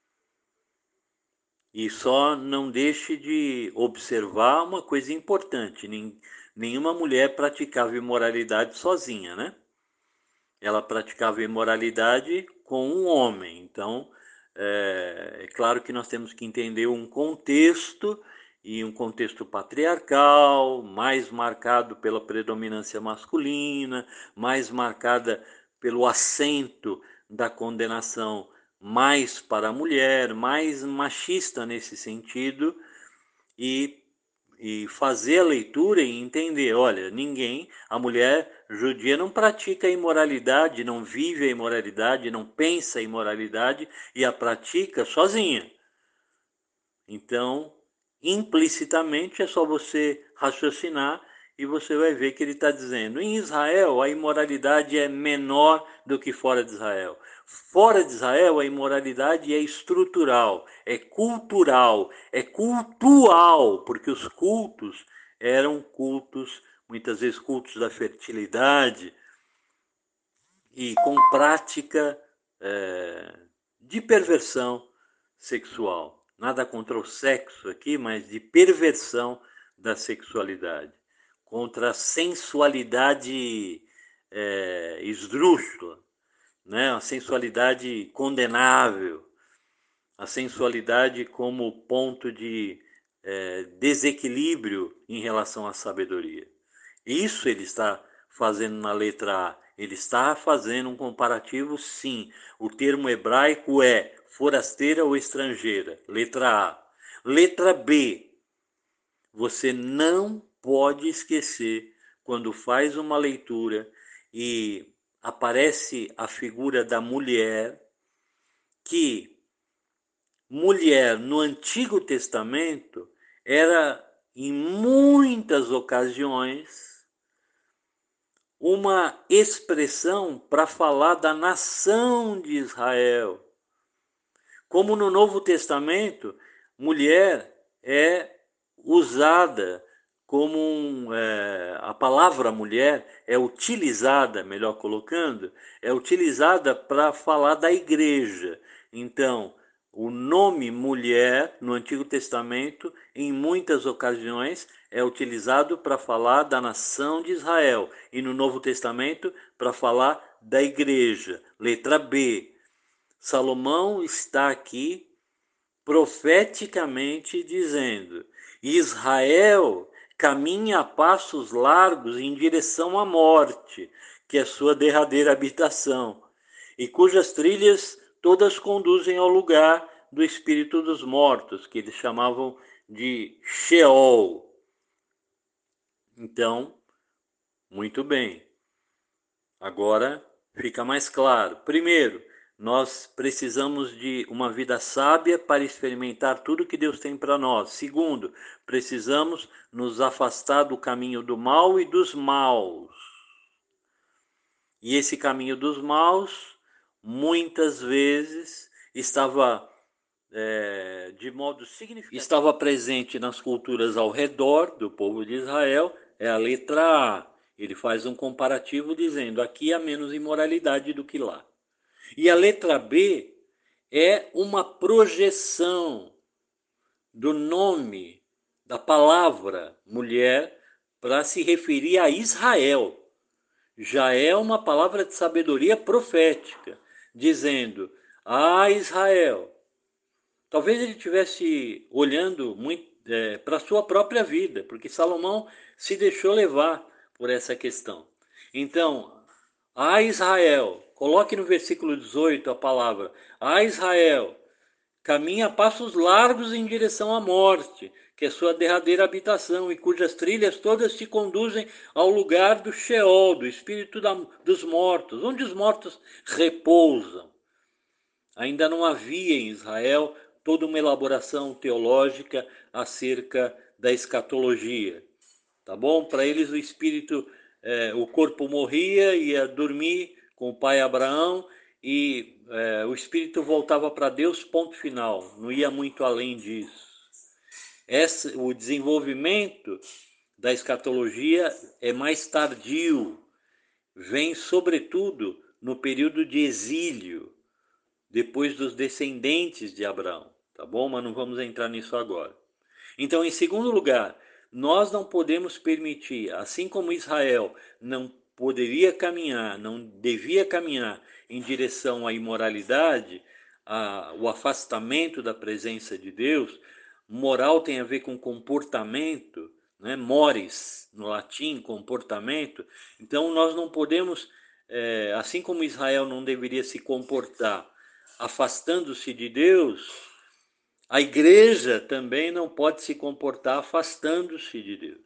E só não deixe de observar uma coisa importante: nenhuma mulher praticava imoralidade sozinha, né? Ela praticava imoralidade com um homem. Então, é, é claro que nós temos que entender um contexto, e um contexto patriarcal, mais marcado pela predominância masculina, mais marcada pelo acento da condenação mais para a mulher, mais machista nesse sentido, e, e fazer a leitura e entender, olha, ninguém, a mulher judia não pratica a imoralidade, não vive a imoralidade, não pensa a imoralidade e a pratica sozinha. Então, implicitamente é só você raciocinar e você vai ver que ele está dizendo: em Israel a imoralidade é menor do que fora de Israel. Fora de Israel a imoralidade é estrutural, é cultural, é cultual, porque os cultos eram cultos, muitas vezes cultos da fertilidade, e com prática é, de perversão sexual. Nada contra o sexo aqui, mas de perversão da sexualidade. Contra a sensualidade é, esdrúxula, né? A sensualidade condenável, a sensualidade como ponto de é, desequilíbrio em relação à sabedoria. Isso ele está fazendo na letra A. Ele está fazendo um comparativo, sim. O termo hebraico é forasteira ou estrangeira. Letra A. Letra B. Você não pode esquecer, quando faz uma leitura e aparece a figura da mulher, que mulher no Antigo Testamento era, em muitas ocasiões, uma expressão para falar da nação de Israel. Como no Novo Testamento, mulher é usada como um, é, a palavra mulher é utilizada, melhor colocando, é utilizada para falar da igreja. Então, o nome mulher no Antigo Testamento, em muitas ocasiões, é utilizado para falar da nação de Israel, e no Novo Testamento para falar da igreja. Letra B. Salomão está aqui profeticamente dizendo: Israel caminha a passos largos em direção à morte, que é sua derradeira habitação, e cujas trilhas todas conduzem ao lugar do espírito dos mortos, que eles chamavam de Sheol. Então, muito bem. Agora fica mais claro. Primeiro, nós precisamos de uma vida sábia para experimentar tudo que Deus tem para nós. Segundo, precisamos nos afastar do caminho do mal e dos maus. E esse caminho dos maus, muitas vezes, estava é, de modo significativo, estava presente nas culturas ao redor do povo de Israel. É a letra A. Ele faz um comparativo dizendo: aqui há menos imoralidade do que lá. E a letra B é uma projeção do nome, da palavra mulher, para se referir a Israel. Já é uma palavra de sabedoria profética, dizendo: ah, Israel. Talvez ele estivesse olhando muito é, para a sua própria vida, porque Salomão se deixou levar por essa questão. Então, a Israel, coloque no versículo dezoito a palavra: a Israel caminha a passos largos em direção à morte, que é sua derradeira habitação, e cujas trilhas todas te conduzem ao lugar do Sheol, do espírito da, dos mortos, onde os mortos repousam. Ainda não havia em Israel toda uma elaboração teológica acerca da escatologia. Tá bom? Para eles o espírito, é, o corpo morria, ia dormir com o pai Abraão e é, o espírito voltava para Deus, ponto final. Não ia muito além disso. Esse, o desenvolvimento da escatologia é mais tardio, vem sobretudo no período de exílio, depois dos descendentes de Abraão, tá bom? Mas não vamos entrar nisso agora. Então, em segundo lugar, nós não podemos permitir, assim como Israel não poderia caminhar, não devia caminhar em direção à imoralidade, a, o afastamento da presença de Deus. Moral tem a ver com comportamento, né? Mores, no latim, comportamento. Então, nós não podemos, é, assim como Israel não deveria se comportar afastando-se de Deus, a igreja também não pode se comportar afastando-se de Deus.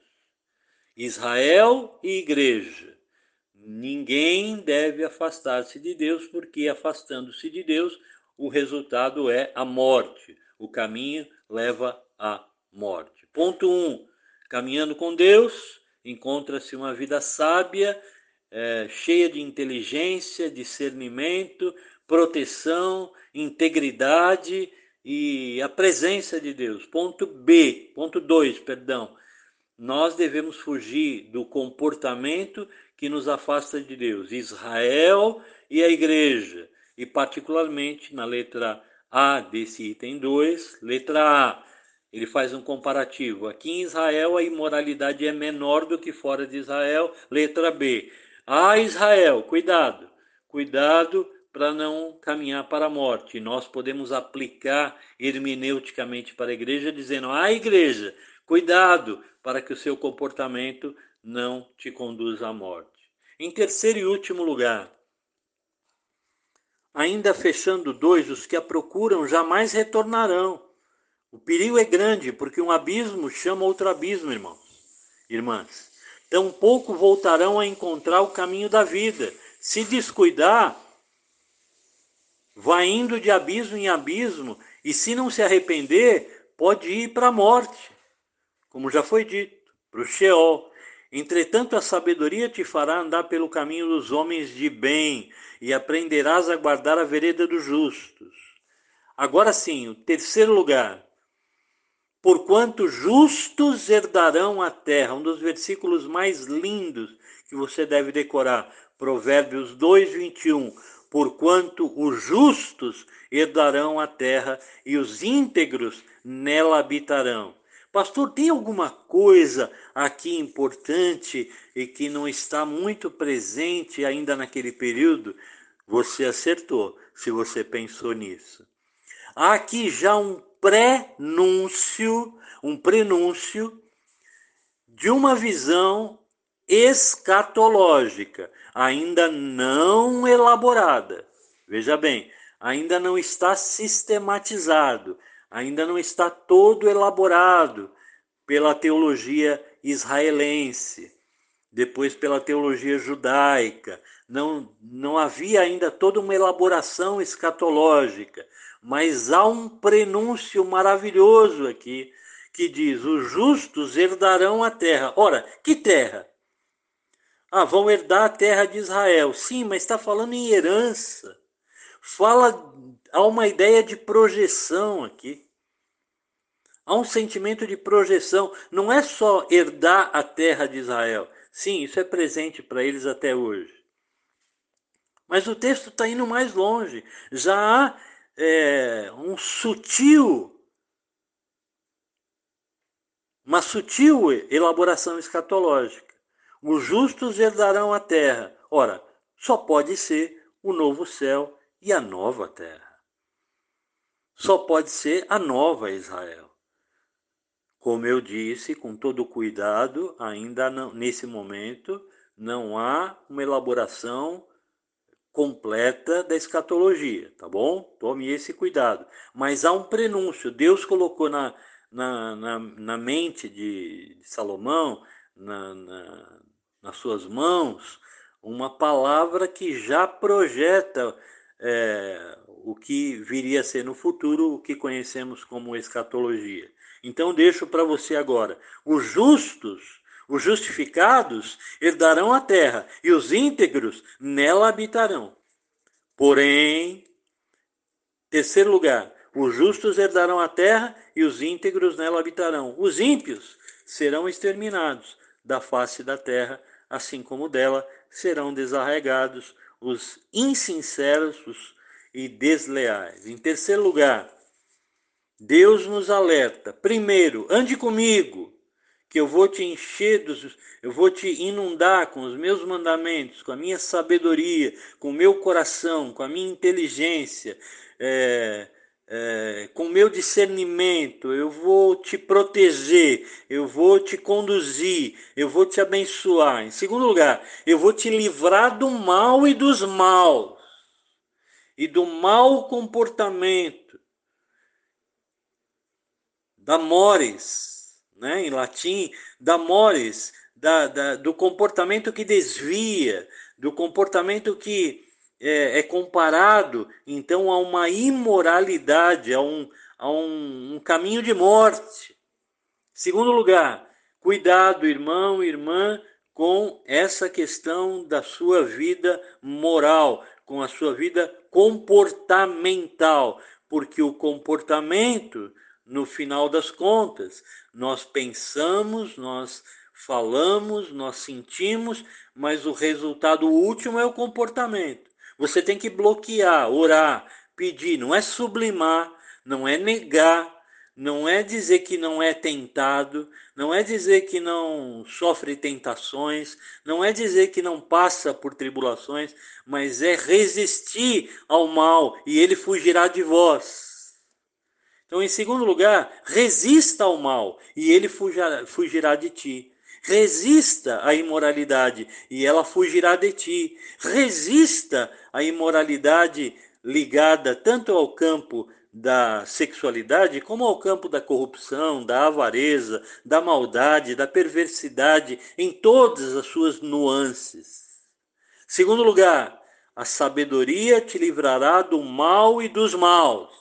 Israel e igreja. Ninguém deve afastar-se de Deus, porque afastando-se de Deus, o resultado é a morte. O caminho leva à morte. Ponto um. Caminhando com Deus, encontra-se uma vida sábia, é, cheia de inteligência, discernimento, proteção, integridade e a presença de Deus. Ponto B, ponto dois, perdão. Nós devemos fugir do comportamento que nos afasta de Deus. Israel e a igreja. E particularmente na letra A desse item dois, letra A, ele faz um comparativo. Aqui em Israel a imoralidade é menor do que fora de Israel. Letra B. Ah, Israel, cuidado. Cuidado para não caminhar para a morte. Nós podemos aplicar hermeneuticamente para a igreja, dizendo: ah, igreja, cuidado para que o seu comportamento não te conduza à morte. Em terceiro e último lugar, ainda fechando dois, os que a procuram jamais retornarão. O perigo é grande, porque um abismo chama outro abismo, irmãos, irmãs. Tampouco voltarão a encontrar o caminho da vida. Se descuidar, vai indo de abismo em abismo, e se não se arrepender, pode ir para a morte, como já foi dito, para o Sheol. Entretanto, a sabedoria te fará andar pelo caminho dos homens de bem, e aprenderás a guardar a vereda dos justos. Agora sim, o terceiro lugar. Porquanto justos herdarão a terra. Um dos versículos mais lindos que você deve decorar. Provérbios dois, vinte e um. Porquanto os justos herdarão a terra e os íntegros nela habitarão. Pastor, tem alguma coisa aqui importante e que não está muito presente ainda naquele período? Você acertou, se você pensou nisso. Há aqui já um prenúncio, um prenúncio de uma visão escatológica, ainda não elaborada. Veja bem, ainda não está sistematizado, ainda não está todo elaborado pela teologia israelense, depois pela teologia judaica. Não, não havia ainda toda uma elaboração escatológica, mas há um prenúncio maravilhoso aqui, que diz: os justos herdarão a terra. Ora, que terra? Ah, vão herdar a terra de Israel. Sim, mas está falando em herança. Fala, há uma ideia de projeção aqui. Há um sentimento de projeção. Não é só herdar a terra de Israel. Sim, isso é presente para eles até hoje. Mas o texto está indo mais longe. Já há é, um sutil, uma sutil elaboração escatológica. Os justos herdarão a terra. Ora, só pode ser o novo céu e a nova terra. Só pode ser a nova Israel. Como eu disse, com todo cuidado, ainda não, nesse momento não há uma elaboração completa da escatologia, tá bom? Tome esse cuidado. Mas há um prenúncio. Deus colocou na, na, na, na mente de, de Salomão, na, na, nas suas mãos, uma palavra que já projeta é, o que viria a ser no futuro, o que conhecemos como escatologia. Então deixo para você agora, os justos, os justificados herdarão a terra, e os íntegros nela habitarão. Porém, terceiro lugar, os justos herdarão a terra e os íntegros nela habitarão. Os ímpios serão exterminados da face da terra, assim como dela serão desarraigados os insinceros e desleais. Em terceiro lugar, Deus nos alerta. Primeiro, ande comigo, que eu vou te encher dos, eu vou te inundar com os meus mandamentos, com a minha sabedoria, com o meu coração, com a minha inteligência, é, é, com o meu discernimento. Eu vou te proteger, eu vou te conduzir, eu vou te abençoar. Em segundo lugar, eu vou te livrar do mal e dos maus e do mau comportamento, da mores, né, em latim, da mores, da, da, do comportamento que desvia, do comportamento que é, é comparado, então, a uma imoralidade, a um, a um, um caminho de morte. Segundo lugar, cuidado, irmão, irmã, com essa questão da sua vida moral, com a sua vida comportamental, porque o comportamento, no final das contas, nós pensamos, nós falamos, nós sentimos, mas o resultado último é o comportamento. Você tem que bloquear, orar, pedir, não é sublimar, não é negar, não é dizer que não é tentado, não é dizer que não sofre tentações, não é dizer que não passa por tribulações, mas é resistir ao mal e ele fugirá de vós. Então, em segundo lugar, resista ao mal e ele fugirá, fugirá de ti. Resista à imoralidade e ela fugirá de ti. Resista à imoralidade ligada tanto ao campo da sexualidade como ao campo da corrupção, da avareza, da maldade, da perversidade, em todas as suas nuances. Segundo lugar, a sabedoria te livrará do mal e dos maus.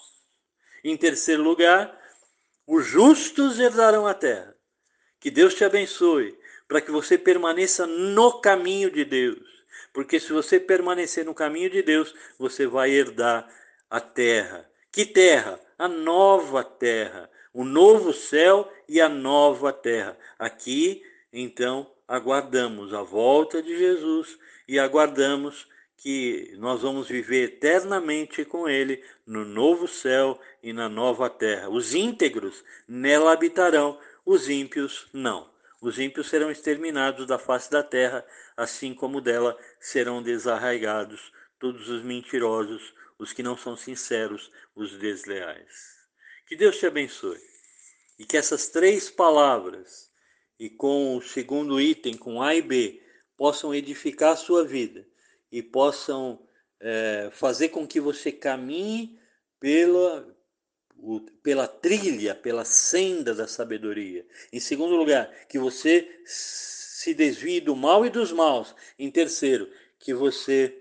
Em terceiro lugar, os justos herdarão a terra. Que Deus te abençoe, para que você permaneça no caminho de Deus. Porque se você permanecer no caminho de Deus, você vai herdar a terra. Que terra? A nova terra. O novo céu e a nova terra. Aqui, então, aguardamos a volta de Jesus e aguardamos que nós vamos viver eternamente com Ele no novo céu e na nova terra. Os íntegros nela habitarão, os ímpios não. Os ímpios serão exterminados da face da terra, assim como dela serão desarraigados todos os mentirosos, os que não são sinceros, os desleais. Que Deus te abençoe. E que essas três palavras, e com o segundo item, com A e B, possam edificar a sua vida e possam é, fazer com que você caminhe pela, o, pela trilha, pela senda da sabedoria. Em segundo lugar, que você se desvie do mal e dos maus. Em terceiro, que você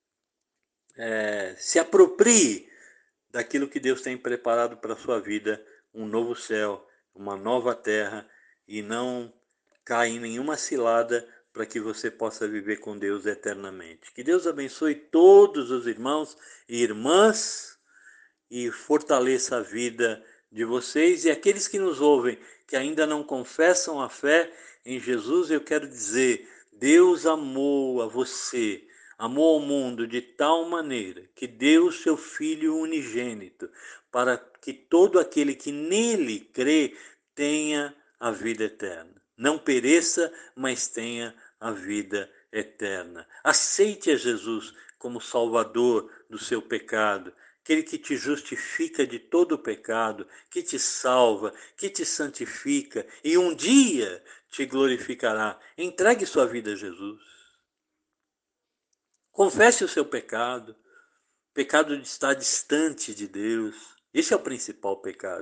é, se aproprie daquilo que Deus tem preparado para a sua vida, um novo céu, uma nova terra, e não caia em nenhuma cilada para que você possa viver com Deus eternamente. Que Deus abençoe todos os irmãos e irmãs e fortaleça a vida de vocês. E aqueles que nos ouvem, que ainda não confessam a fé em Jesus, eu quero dizer, Deus amou a você, amou ao mundo de tal maneira que deu o seu Filho unigênito, para que todo aquele que nele crê tenha a vida eterna. Não pereça, mas tenha a vida eterna. Aceite a Jesus como Salvador do seu pecado, aquele que te justifica de todo o pecado, que te salva, que te santifica e um dia te glorificará. Entregue sua vida a Jesus. Confesse o seu pecado, pecado de estar distante de Deus. Esse é o principal pecado.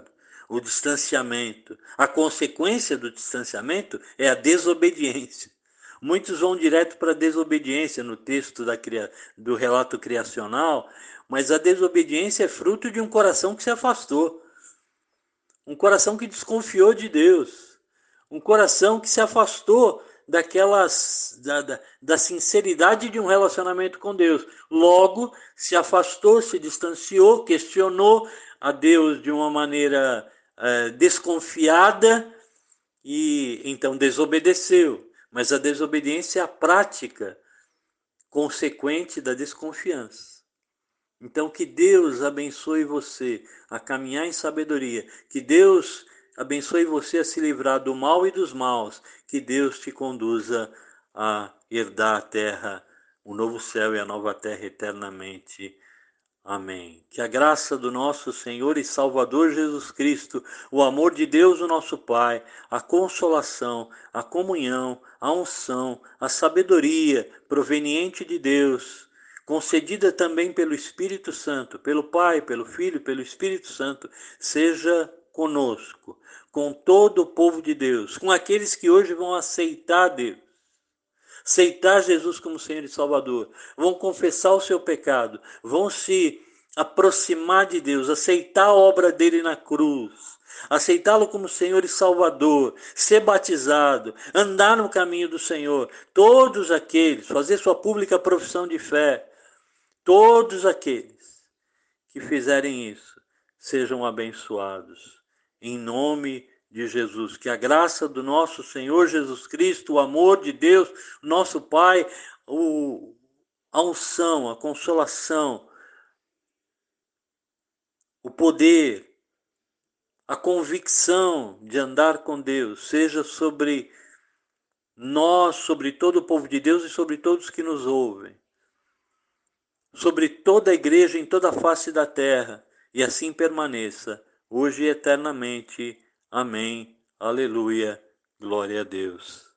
o distanciamento. A consequência do distanciamento é a desobediência. Muitos vão direto para a desobediência no texto da, do relato criacional, mas a desobediência é fruto de um coração que se afastou. Um coração que desconfiou de Deus. Um coração que se afastou daquelas da, da, da sinceridade de um relacionamento com Deus. Logo, se afastou, se distanciou, questionou a Deus de uma maneira uh, desconfiada e então desobedeceu. Mas a desobediência é a prática consequente da desconfiança. Então, que Deus abençoe você a caminhar em sabedoria. Que Deus abençoe você a se livrar do mal e dos maus. Que Deus te conduza a herdar a terra, o novo céu e a nova terra eternamente. Amém. Que a graça do nosso Senhor e Salvador Jesus Cristo, o amor de Deus, o nosso Pai, a consolação, a comunhão, a unção, a sabedoria proveniente de Deus, concedida também pelo Espírito Santo, pelo Pai, pelo Filho, pelo Espírito Santo, seja conosco, com todo o povo de Deus, com aqueles que hoje vão aceitar Deus, aceitar Jesus como Senhor e Salvador, vão confessar o seu pecado, vão se aproximar de Deus, aceitar a obra dele na cruz, aceitá-lo como Senhor e Salvador, ser batizado, andar no caminho do Senhor. Todos aqueles, fazer sua pública profissão de fé, todos aqueles que fizerem isso, sejam abençoados. Em nome de Jesus. Que a graça do nosso Senhor Jesus Cristo, o amor de Deus, nosso Pai, o, a unção, a consolação, o poder, a convicção de andar com Deus, seja sobre nós, sobre todo o povo de Deus e sobre todos que nos ouvem, sobre toda a igreja em toda a face da terra, e assim permaneça, hoje e eternamente. Amém. Aleluia. Glória a Deus.